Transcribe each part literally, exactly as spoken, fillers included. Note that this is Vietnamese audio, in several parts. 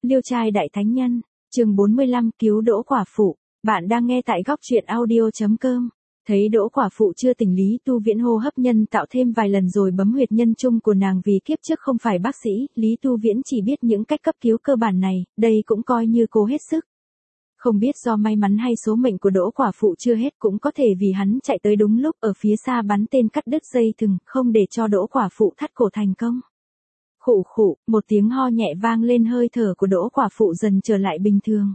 Liêu trai đại thánh nhân, chương bốn mươi lăm cứu Đỗ quả phụ. Bạn đang nghe tại góc truyện audio chấm com. Thấy Đỗ quả phụ chưa tỉnh, Lý Tu Viễn hô hấp nhân tạo thêm vài lần rồi bấm huyệt nhân trung của nàng, vì kiếp trước không phải bác sĩ, Lý Tu Viễn chỉ biết những cách cấp cứu cơ bản này, đây cũng coi như cố hết sức. Không biết do may mắn hay số mệnh của Đỗ quả phụ chưa hết, cũng có thể vì hắn chạy tới đúng lúc, ở phía xa bắn tên cắt đứt dây thừng, không để cho Đỗ quả phụ thắt cổ thành công. Khụ khụ, một tiếng ho nhẹ vang lên, hơi thở của Đỗ quả phụ dần trở lại bình thường.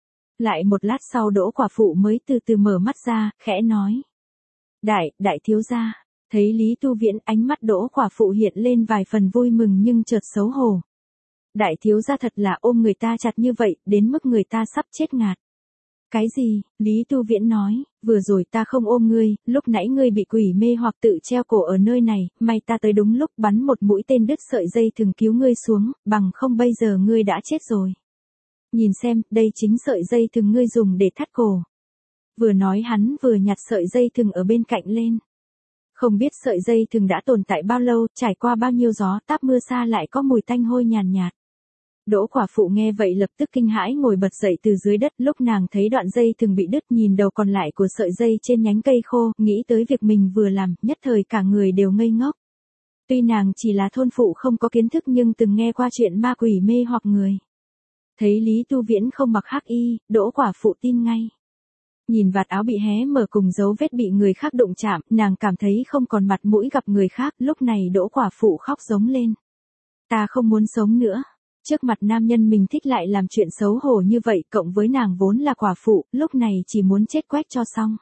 Lại một lát sau Đỗ quả phụ mới từ từ mở mắt ra, khẽ nói. Đại, đại thiếu gia. Thấy Lý Tu Viễn, ánh mắt Đỗ quả phụ hiện lên vài phần vui mừng nhưng chợt xấu hổ. Đại thiếu gia thật là ôm người ta chặt như vậy, đến mức người ta sắp chết ngạt. Cái gì? Lý Tu Viễn nói, vừa rồi ta không ôm ngươi, lúc nãy ngươi bị quỷ mê hoặc tự treo cổ ở nơi này, may ta tới đúng lúc bắn một mũi tên đứt sợi dây thừng cứu ngươi xuống, bằng không bây giờ ngươi đã chết rồi. Nhìn xem, đây chính sợi dây thừng ngươi dùng để thắt cổ. Vừa nói hắn vừa nhặt sợi dây thừng ở bên cạnh lên. Không biết sợi dây thừng đã tồn tại bao lâu, trải qua bao nhiêu gió táp mưa xa lại có mùi tanh hôi nhàn nhạt, nhạt. Đỗ quả phụ nghe vậy lập tức kinh hãi ngồi bật dậy từ dưới đất, lúc nàng thấy đoạn dây thừng bị đứt, nhìn đầu còn lại của sợi dây trên nhánh cây khô, nghĩ tới việc mình vừa làm, nhất thời cả người đều ngây ngốc. Tuy nàng chỉ là thôn phụ không có kiến thức nhưng từng nghe qua chuyện ma quỷ mê hoặc người. Thấy Lý Tu Viễn không mặc hắc y, Đỗ quả phụ tin ngay. Nhìn vạt áo bị hé mở cùng dấu vết bị người khác đụng chạm, nàng cảm thấy không còn mặt mũi gặp người khác, lúc này Đỗ quả phụ khóc giống lên. Ta không muốn sống nữa. Trước mặt nam nhân mình thích lại làm chuyện xấu hổ như vậy, cộng với nàng vốn là quả phụ, lúc này chỉ muốn chết quách cho xong.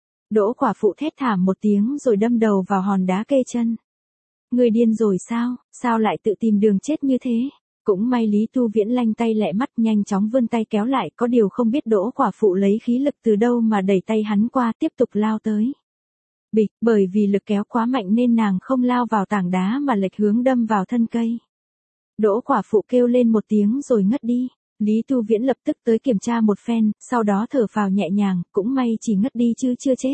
Đỗ quả phụ thét thảm một tiếng rồi đâm đầu vào hòn đá kê chân. Người điên rồi sao, sao lại tự tìm đường chết như thế? Cũng may Lý Tu Viễn lanh tay lẹ mắt, nhanh chóng vươn tay kéo lại, có điều không biết Đỗ quả phụ lấy khí lực từ đâu mà đẩy tay hắn qua, tiếp tục lao tới. Bịch, bởi vì lực kéo quá mạnh nên nàng không lao vào tảng đá mà lệch hướng đâm vào thân cây. Đỗ quả phụ kêu lên một tiếng rồi ngất đi. Lý Tu Viễn lập tức tới kiểm tra một phen, sau đó thở phào nhẹ nhàng, cũng may chỉ ngất đi chứ chưa chết.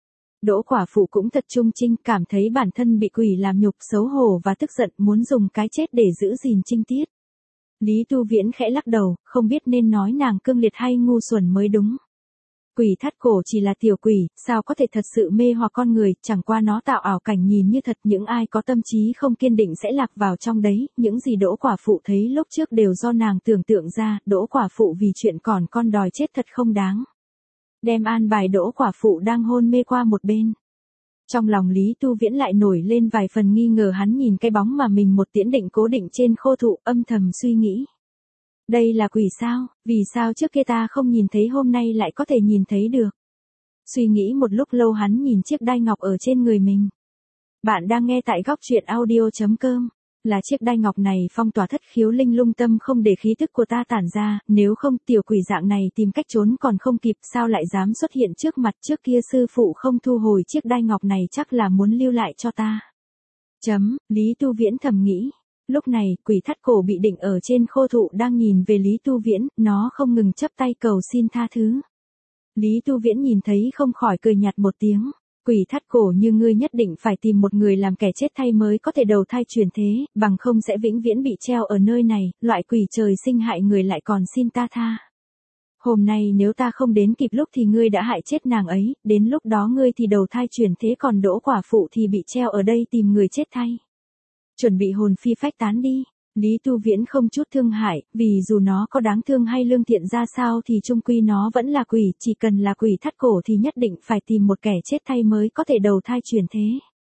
Đỗ quả phụ cũng thật trung trinh, cảm thấy bản thân bị quỷ làm nhục, xấu hổ và tức giận, muốn dùng cái chết để giữ gìn trinh tiết. Lý Tu Viễn khẽ lắc đầu, không biết nên nói nàng cương liệt hay ngu xuẩn mới đúng. Quỷ thắt cổ chỉ là tiểu quỷ, sao có thể thật sự mê hoặc con người, chẳng qua nó tạo ảo cảnh nhìn như thật, những ai có tâm trí không kiên định sẽ lạc vào trong đấy, những gì Đỗ quả phụ thấy lúc trước đều do nàng tưởng tượng ra, Đỗ quả phụ vì chuyện còn con đòi chết thật không đáng. Đem an bài Đỗ quả phụ đang hôn mê qua một bên. Trong lòng Lý Tu Viễn lại nổi lên vài phần nghi ngờ, hắn nhìn cái bóng mà mình một tiễn định cố định trên khô thụ, âm thầm suy nghĩ. Đây là quỷ sao, vì sao trước kia ta không nhìn thấy hôm nay lại có thể nhìn thấy được. Suy nghĩ một lúc lâu hắn nhìn chiếc đai ngọc ở trên người mình. Bạn đang nghe tại góc truyện audio chấm com. Là chiếc đai ngọc này phong tỏa thất khiếu linh lung tâm, không để khí tức của ta tản ra, nếu không tiểu quỷ dạng này tìm cách trốn còn không kịp, sao lại dám xuất hiện trước mặt, trước kia sư phụ không thu hồi chiếc đai ngọc này chắc là muốn lưu lại cho ta. Chấm, Lý Tu Viễn thầm nghĩ. Lúc này, quỷ thắt cổ bị định ở trên khô thụ đang nhìn về Lý Tu Viễn, nó không ngừng chắp tay cầu xin tha thứ. Lý Tu Viễn nhìn thấy không khỏi cười nhạt một tiếng. Quỷ thắt cổ như ngươi nhất định phải tìm một người làm kẻ chết thay mới có thể đầu thai chuyển thế, bằng không sẽ vĩnh viễn bị treo ở nơi này, loại quỷ trời sinh hại người lại còn xin ta tha. Hôm nay nếu ta không đến kịp lúc thì ngươi đã hại chết nàng ấy, đến lúc đó ngươi thì đầu thai chuyển thế, còn Đỗ quả phụ thì bị treo ở đây tìm người chết thay. Chuẩn bị hồn phi phách tán đi. Lý Tu Viễn không chút thương hại, vì dù nó có đáng thương hay lương thiện ra sao thì chung quy nó vẫn là quỷ, chỉ cần là quỷ thắt cổ thì nhất định phải tìm một kẻ chết thay mới có thể đầu thai chuyển thế.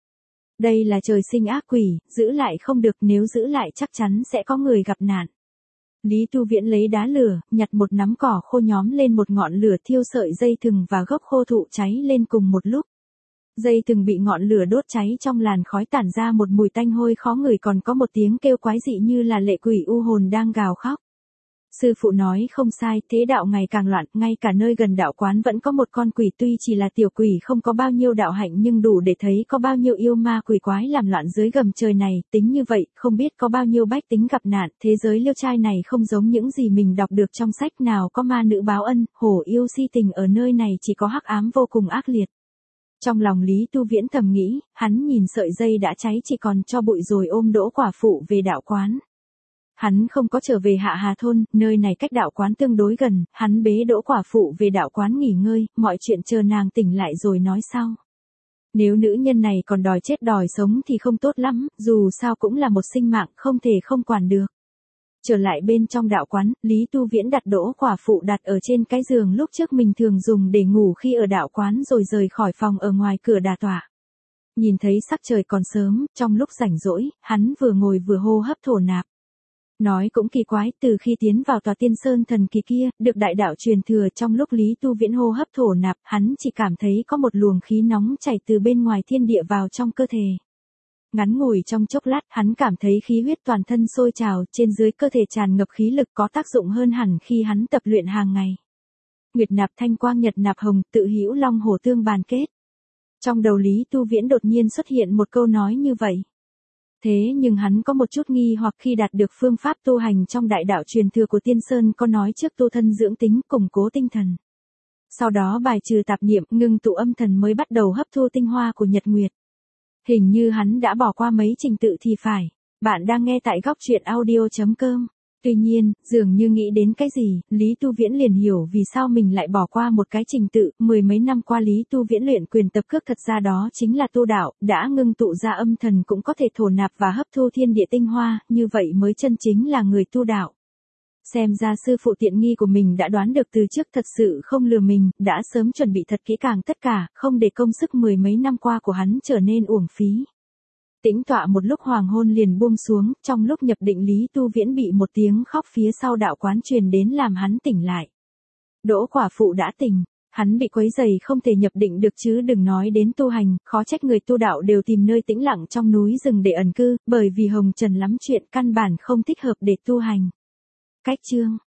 Đây là trời sinh ác quỷ, giữ lại không được, nếu giữ lại chắc chắn sẽ có người gặp nạn. Lý Tu Viễn lấy đá lửa, nhặt một nắm cỏ khô nhóm lên một ngọn lửa, thiêu sợi dây thừng và gốc khô thụ cháy lên cùng một lúc. Dây thừng bị ngọn lửa đốt cháy, trong làn khói tản ra một mùi tanh hôi khó ngửi, còn có một tiếng kêu quái dị như là lệ quỷ u hồn đang gào khóc. Sư phụ nói không sai, thế đạo ngày càng loạn, ngay cả nơi gần đạo quán vẫn có một con quỷ, tuy chỉ là tiểu quỷ không có bao nhiêu đạo hạnh nhưng đủ để thấy có bao nhiêu yêu ma quỷ quái làm loạn dưới gầm trời này, tính như vậy, không biết có bao nhiêu bách tính gặp nạn, thế giới liêu trai này không giống những gì mình đọc được trong sách, nào có ma nữ báo ân, hổ yêu si tình, ở nơi này chỉ có hắc ám vô cùng ác liệt. Trong lòng Lý Tu Viễn thầm nghĩ, hắn nhìn sợi dây đã cháy chỉ còn cho bụi rồi ôm Đỗ quả phụ về đạo quán. Hắn không có trở về Hạ Hà thôn, nơi này cách đạo quán tương đối gần, hắn bế Đỗ quả phụ về đạo quán nghỉ ngơi, mọi chuyện chờ nàng tỉnh lại rồi nói sau. Nếu nữ nhân này còn đòi chết đòi sống thì không tốt lắm, dù sao cũng là một sinh mạng không thể không quản được. Trở lại bên trong đạo quán, Lý Tu Viễn đặt Đỗ quả phụ đặt ở trên cái giường lúc trước mình thường dùng để ngủ khi ở đạo quán rồi rời khỏi phòng ở ngoài cửa đà tọa. Nhìn thấy sắc trời còn sớm, trong lúc rảnh rỗi, hắn vừa ngồi vừa hô hấp thổ nạp. Nói cũng kỳ quái, từ khi tiến vào tòa tiên sơn thần kỳ kia, được đại đạo truyền thừa trong lúc Lý Tu Viễn hô hấp thổ nạp, hắn chỉ cảm thấy có một luồng khí nóng chảy từ bên ngoài thiên địa vào trong cơ thể. Ngắn ngủi trong chốc lát, hắn cảm thấy khí huyết toàn thân sôi trào, trên dưới cơ thể tràn ngập khí lực có tác dụng hơn hẳn khi hắn tập luyện hàng ngày. Nguyệt nạp thanh quang nhật nạp hồng, tự hữu long hổ tương bàn kết. Trong đầu Lý Tu Viễn đột nhiên xuất hiện một câu nói như vậy. Thế nhưng hắn có một chút nghi hoặc khi đạt được phương pháp tu hành trong đại đạo truyền thừa của Tiên Sơn có nói trước tu thân dưỡng tính, củng cố tinh thần. Sau đó bài trừ tạp niệm, ngưng tụ âm thần mới bắt đầu hấp thu tinh hoa của Nhật Nguyệt. Hình như hắn đã bỏ qua mấy trình tự thì phải. Bạn đang nghe tại góc truyện audio chấm com. Tuy nhiên, dường như nghĩ đến cái gì, Lý Tu Viễn liền hiểu vì sao mình lại bỏ qua một cái trình tự. Mười mấy năm qua Lý Tu Viễn luyện quyền tập cước thật ra đó chính là tu đạo, đã ngưng tụ ra âm thần cũng có thể thổ nạp và hấp thu thiên địa tinh hoa, như vậy mới chân chính là người tu đạo. Xem ra sư phụ tiện nghi của mình đã đoán được từ trước, thật sự không lừa mình, đã sớm chuẩn bị thật kỹ càng tất cả, không để công sức mười mấy năm qua của hắn trở nên uổng phí. Tĩnh tọa một lúc hoàng hôn liền buông xuống, trong lúc nhập định Lý Tu Viễn bị một tiếng khóc phía sau đạo quán truyền đến làm hắn tỉnh lại. Đỗ quả phụ đã tỉnh, hắn bị quấy rầy không thể nhập định được chứ đừng nói đến tu hành, khó trách người tu đạo đều tìm nơi tĩnh lặng trong núi rừng để ẩn cư, bởi vì hồng trần lắm chuyện căn bản không thích hợp để tu hành. Cách chương